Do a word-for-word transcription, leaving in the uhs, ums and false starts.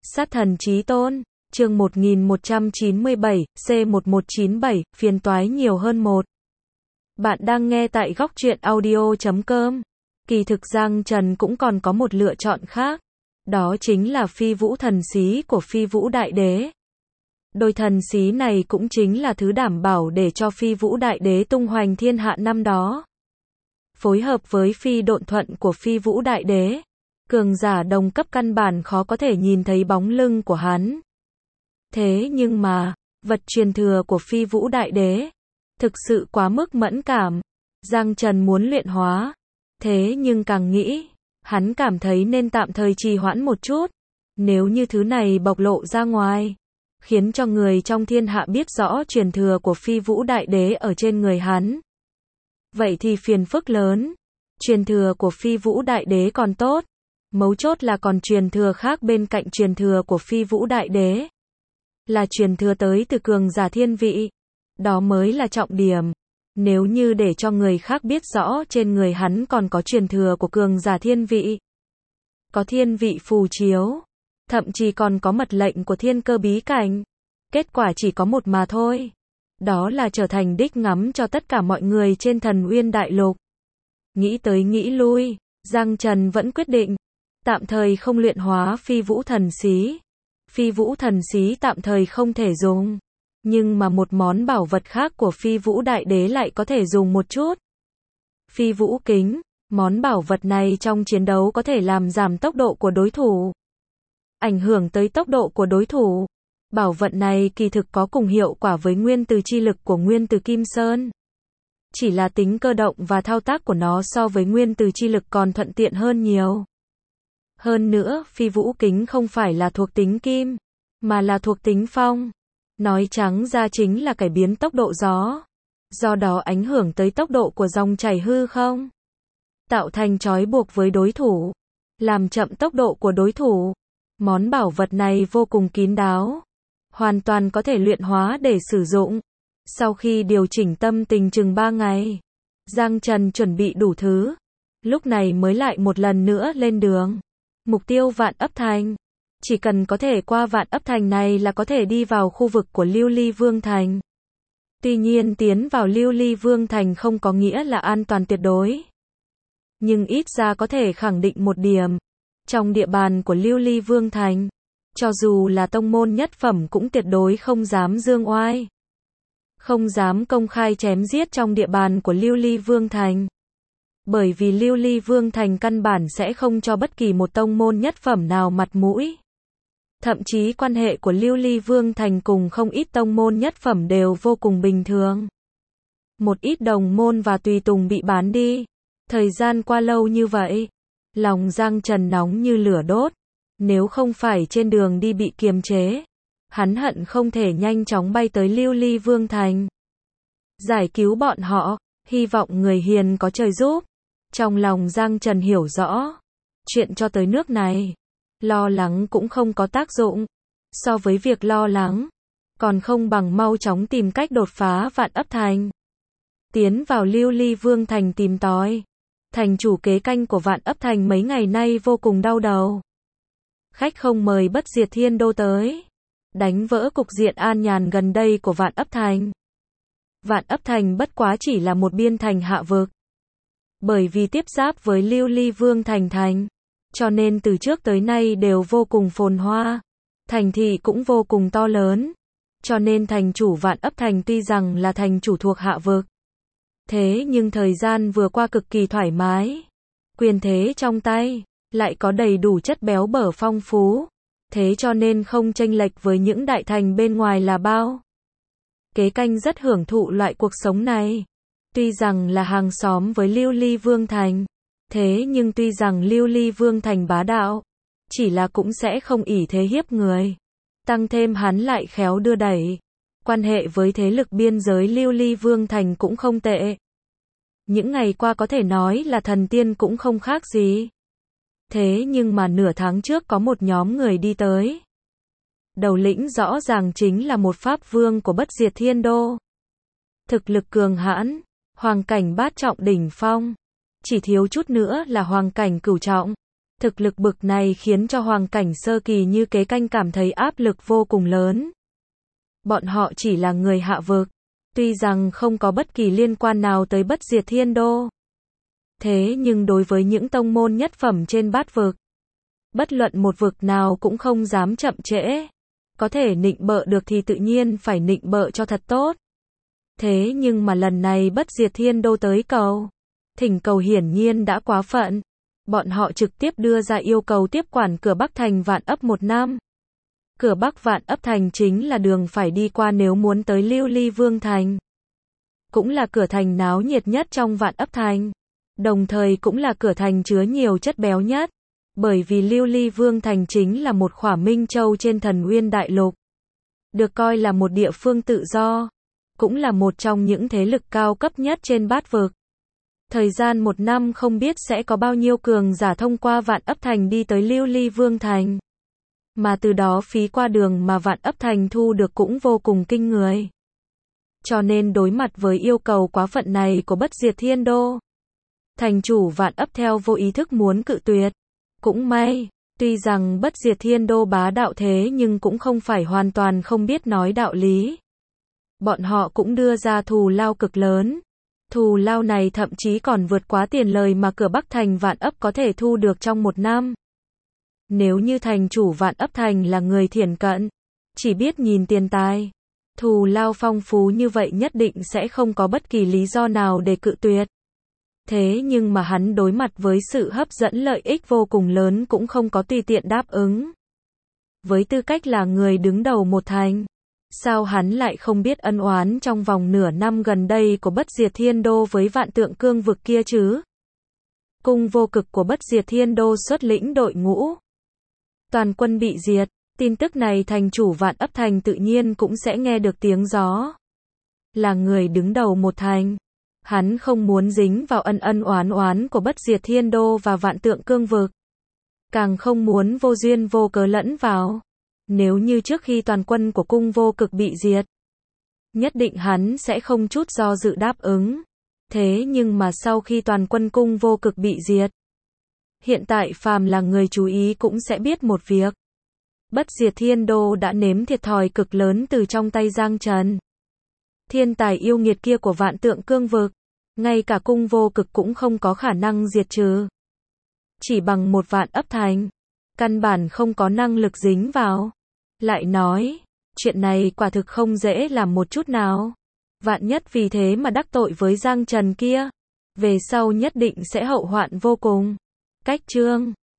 Sát thần chí tôn, chương một nghìn một trăm chín mươi bảy, C một một chín bảy, phiền toái nhiều hơn một. Bạn đang nghe tại góc truyện audio chấm com. Kỳ thực Giang Trần cũng còn có một lựa chọn khác. Đó chính là phi vũ thần xí của phi vũ đại đế. Đôi thần xí này cũng chính là thứ đảm bảo để cho phi vũ đại đế tung hoành thiên hạ năm đó. Phối hợp với phi độn thuận của phi vũ đại đế, cường giả đồng cấp căn bản khó có thể nhìn thấy bóng lưng của hắn. Thế nhưng mà, vật truyền thừa của phi vũ đại đế thực sự quá mức mẫn cảm. Giang Trần muốn luyện hóa, thế nhưng càng nghĩ, hắn cảm thấy nên tạm thời trì hoãn một chút. Nếu như thứ này bộc lộ ra ngoài, khiến cho người trong thiên hạ biết rõ truyền thừa của phi vũ đại đế ở trên người hắn, vậy thì phiền phức lớn. Truyền thừa của phi vũ đại đế còn tốt, mấu chốt là còn truyền thừa khác bên cạnh truyền thừa của phi vũ đại đế, là truyền thừa tới từ cường giả thiên vị. Đó mới là trọng điểm. Nếu như để cho người khác biết rõ trên người hắn còn có truyền thừa của cường giả thiên vị, có thiên vị phù chiếu, thậm chí còn có mật lệnh của thiên cơ bí cảnh, kết quả chỉ có một mà thôi. Đó là trở thành đích ngắm cho tất cả mọi người trên Thần Uyên Đại Lục. Nghĩ tới nghĩ lui, Giang Trần vẫn quyết định tạm thời không luyện hóa phi vũ thần xí. Phi vũ thần xí tạm thời không thể dùng, nhưng mà một món bảo vật khác của phi vũ đại đế lại có thể dùng một chút. Phi vũ kính, món bảo vật này trong chiến đấu có thể làm giảm tốc độ của đối thủ, ảnh hưởng tới tốc độ của đối thủ. Bảo vật này kỳ thực có cùng hiệu quả với nguyên từ chi lực của nguyên từ Kim Sơn, chỉ là tính cơ động và thao tác của nó so với nguyên từ chi lực còn thuận tiện hơn nhiều. Hơn nữa, phi vũ kính không phải là thuộc tính kim, mà là thuộc tính phong. Nói trắng ra chính là cải biến tốc độ gió, do đó ảnh hưởng tới tốc độ của dòng chảy hư không, tạo thành trói buộc với đối thủ, làm chậm tốc độ của đối thủ. Món bảo vật này vô cùng kín đáo, hoàn toàn có thể luyện hóa để sử dụng. Sau khi điều chỉnh tâm tình chừng ba ngày, Giang Trần chuẩn bị đủ thứ, lúc này mới lại một lần nữa lên đường. Mục tiêu Vạn Ấp Thành. Chỉ cần có thể qua Vạn Ấp Thành này là có thể đi vào khu vực của Lưu Ly Vương Thành. Tuy nhiên tiến vào Lưu Ly Vương Thành không có nghĩa là an toàn tuyệt đối, nhưng ít ra có thể khẳng định một điểm. Trong địa bàn của Lưu Ly Vương Thành, cho dù là tông môn nhất phẩm cũng tuyệt đối không dám dương oai, không dám công khai chém giết trong địa bàn của Lưu Ly Vương Thành. Bởi vì Lưu Ly Vương Thành căn bản sẽ không cho bất kỳ một tông môn nhất phẩm nào mặt mũi. Thậm chí quan hệ của Lưu Ly Vương Thành cùng không ít tông môn nhất phẩm đều vô cùng bình thường. Một ít đồng môn và tùy tùng bị bán đi. Thời gian qua lâu như vậy, lòng Giang Trần nóng như lửa đốt. Nếu không phải trên đường đi bị kiềm chế, hắn hận không thể nhanh chóng bay tới Lưu Ly Vương Thành, giải cứu bọn họ, hy vọng người hiền có trời giúp. Trong lòng Giang Trần hiểu rõ, chuyện cho tới nước này, lo lắng cũng không có tác dụng. So với việc lo lắng, còn không bằng mau chóng tìm cách đột phá Vạn Ấp Thành, tiến vào Lưu Ly Vương Thành tìm tòi. Thành chủ kế canh của Vạn Ấp Thành mấy ngày nay vô cùng đau đầu. Khách không mời Bất Diệt Thiên Đô tới, đánh vỡ cục diện an nhàn gần đây của Vạn Ấp Thành. Vạn Ấp Thành bất quá chỉ là một biên thành hạ vực, bởi vì tiếp giáp với Lưu Ly Vương Thành thành, cho nên từ trước tới nay đều vô cùng phồn hoa. Thành thị cũng vô cùng to lớn, cho nên thành chủ Vạn Ấp Thành tuy rằng là thành chủ thuộc hạ vực, thế nhưng thời gian vừa qua cực kỳ thoải mái. Quyền thế trong tay, lại có đầy đủ chất béo bở phong phú, thế cho nên không chênh lệch với những đại thành bên ngoài là bao. Kế canh rất hưởng thụ loại cuộc sống này. Tuy rằng là hàng xóm với Lưu Ly Vương Thành, thế nhưng tuy rằng Lưu Ly Vương Thành bá đạo, chỉ là cũng sẽ không ỷ thế hiếp người. Tăng thêm hắn lại khéo đưa đẩy, quan hệ với thế lực biên giới Lưu Ly Vương Thành cũng không tệ. Những ngày qua có thể nói là thần tiên cũng không khác gì. Thế nhưng mà nửa tháng trước có một nhóm người đi tới. Đầu lĩnh rõ ràng chính là một pháp vương của Bất Diệt Thiên Đô. Thực lực cường hãn, hoàng cảnh bát trọng đỉnh phong, chỉ thiếu chút nữa là hoàng cảnh cửu trọng. Thực lực bực này khiến cho hoàng cảnh sơ kỳ như Kế Canh cảm thấy áp lực vô cùng lớn. Bọn họ chỉ là người hạ vực, tuy rằng không có bất kỳ liên quan nào tới Bất Diệt Thiên Đô. Thế nhưng đối với những tông môn nhất phẩm trên bát vực, bất luận một vực nào cũng không dám chậm trễ. Có thể nịnh bợ được thì tự nhiên phải nịnh bợ cho thật tốt. Thế nhưng mà lần này Bất Diệt Thiên Đô tới cầu, thỉnh cầu hiển nhiên đã quá phận. Bọn họ trực tiếp đưa ra yêu cầu tiếp quản cửa Bắc thành Vạn Ấp một năm. Cửa Bắc Vạn Ấp thành chính là đường phải đi qua nếu muốn tới Lưu Ly Vương thành. Cũng là cửa thành náo nhiệt nhất trong Vạn Ấp thành. Đồng thời cũng là cửa thành chứa nhiều chất béo nhất. Bởi vì Lưu Ly Vương thành chính là một khỏa minh châu trên Thần Uyên Đại Lục. Được coi là một địa phương tự do. Cũng là một trong những thế lực cao cấp nhất trên bát vực. Thời gian một năm không biết sẽ có bao nhiêu cường giả thông qua Vạn Ấp thành đi tới Lưu Ly Vương thành. Mà từ đó phí qua đường mà Vạn Ấp thành thu được cũng vô cùng kinh người. Cho nên đối mặt với yêu cầu quá phận này của Bất Diệt Thiên Đô, thành chủ Vạn Ấp theo vô ý thức muốn cự tuyệt. Cũng may, tuy rằng Bất Diệt Thiên Đô bá đạo thế nhưng cũng không phải hoàn toàn không biết nói đạo lý. Bọn họ cũng đưa ra thù lao cực lớn. Thù lao này thậm chí còn vượt quá tiền lời mà cửa Bắc thành Vạn Ấp có thể thu được trong một năm. Nếu như thành chủ Vạn Ấp thành là người thiển cận, chỉ biết nhìn tiền tài, thù lao phong phú như vậy nhất định sẽ không có bất kỳ lý do nào để cự tuyệt. Thế nhưng mà hắn đối mặt với sự hấp dẫn lợi ích vô cùng lớn cũng không có tùy tiện đáp ứng. Với tư cách là người đứng đầu một thành, sao hắn lại không biết ân oán trong vòng nửa năm gần đây của Bất Diệt Thiên Đô với Vạn Tượng Cương vực kia chứ? Cung vô cực của Bất Diệt Thiên Đô xuất lĩnh đội ngũ, toàn quân bị diệt. Tin tức này thành chủ Vạn Ấp thành tự nhiên cũng sẽ nghe được tiếng gió. Là người đứng đầu một thành, hắn không muốn dính vào ân ân oán oán của Bất Diệt Thiên Đô và Vạn Tượng Cương vực. Càng không muốn vô duyên vô cớ lẫn vào. Nếu như trước khi toàn quân của cung vô cực bị diệt, nhất định hắn sẽ không chút do dự đáp ứng. Thế nhưng mà sau khi toàn quân cung vô cực bị diệt, hiện tại phàm là người chú ý cũng sẽ biết một việc. Bất Diệt Thiên Đô đã nếm thiệt thòi cực lớn từ trong tay Giang Trần. Thiên tài yêu nghiệt kia của Vạn Tượng Cương vực, ngay cả cung vô cực cũng không có khả năng diệt trừ. Chỉ bằng một Vạn Ấp thành, căn bản không có năng lực dính vào. Lại nói, chuyện này quả thực không dễ làm một chút nào. Vạn nhất vì thế mà đắc tội với Giang Trần kia, về sau nhất định sẽ hậu hoạn vô cùng. Cách chương